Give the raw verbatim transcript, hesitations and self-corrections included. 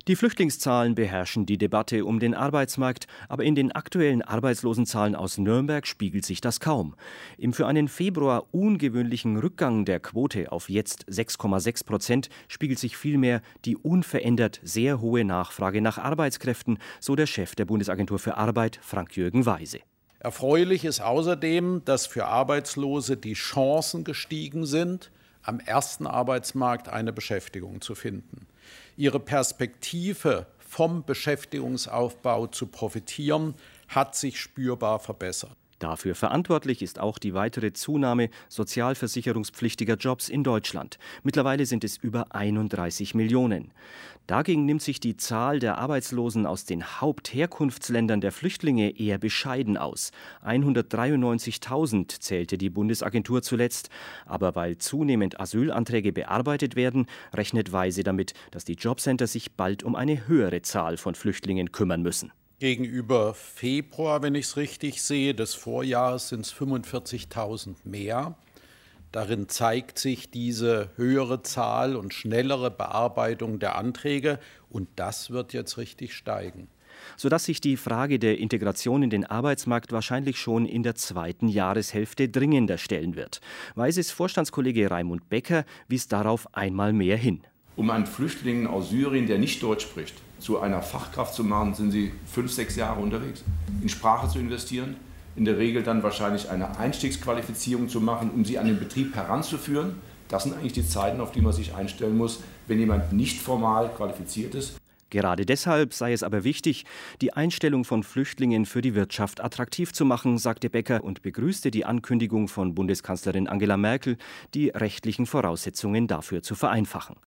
Die Flüchtlingszahlen beherrschen die Debatte um den Arbeitsmarkt, aber in den aktuellen Arbeitslosenzahlen aus Nürnberg spiegelt sich das kaum. Im für einen Februar ungewöhnlichen Rückgang der Quote auf jetzt sechs Komma sechs Prozent spiegelt sich vielmehr die unverändert sehr hohe Nachfrage nach Arbeitskräften, so der Chef der Bundesagentur für Arbeit, Frank-Jürgen Weise. Erfreulich ist außerdem, dass für Arbeitslose die Chancen gestiegen sind, am ersten Arbeitsmarkt eine Beschäftigung zu finden. Ihre Perspektive, vom Beschäftigungsaufbau zu profitieren, hat sich spürbar verbessert. Dafür verantwortlich ist auch die weitere Zunahme sozialversicherungspflichtiger Jobs in Deutschland. Mittlerweile sind es über einunddreißig Millionen. Dagegen nimmt sich die Zahl der Arbeitslosen aus den Hauptherkunftsländern der Flüchtlinge eher bescheiden aus. hundertdreiundneunzigtausend zählte die Bundesagentur zuletzt. Aber weil zunehmend Asylanträge bearbeitet werden, rechnet Weise damit, dass die Jobcenter sich bald um eine höhere Zahl von Flüchtlingen kümmern müssen. Gegenüber Februar, wenn ich es richtig sehe, des Vorjahres sind es fünfundvierzigtausend mehr. Darin zeigt sich diese höhere Zahl und schnellere Bearbeitung der Anträge. Und das wird jetzt richtig steigen. Sodass sich die Frage der Integration in den Arbeitsmarkt wahrscheinlich schon in der zweiten Jahreshälfte dringender stellen wird. Weises Vorstandskollege Raimund Becker wies darauf einmal mehr hin. Um einen Flüchtling aus Syrien, der nicht Deutsch spricht, zu einer Fachkraft zu machen, sind sie fünf, sechs Jahre unterwegs. In Sprache zu investieren, in der Regel dann wahrscheinlich eine Einstiegsqualifizierung zu machen, um sie an den Betrieb heranzuführen. Das sind eigentlich die Zeiten, auf die man sich einstellen muss, wenn jemand nicht formal qualifiziert ist. Gerade deshalb sei es aber wichtig, die Einstellung von Flüchtlingen für die Wirtschaft attraktiv zu machen, sagte Becker und begrüßte die Ankündigung von Bundeskanzlerin Angela Merkel, die rechtlichen Voraussetzungen dafür zu vereinfachen.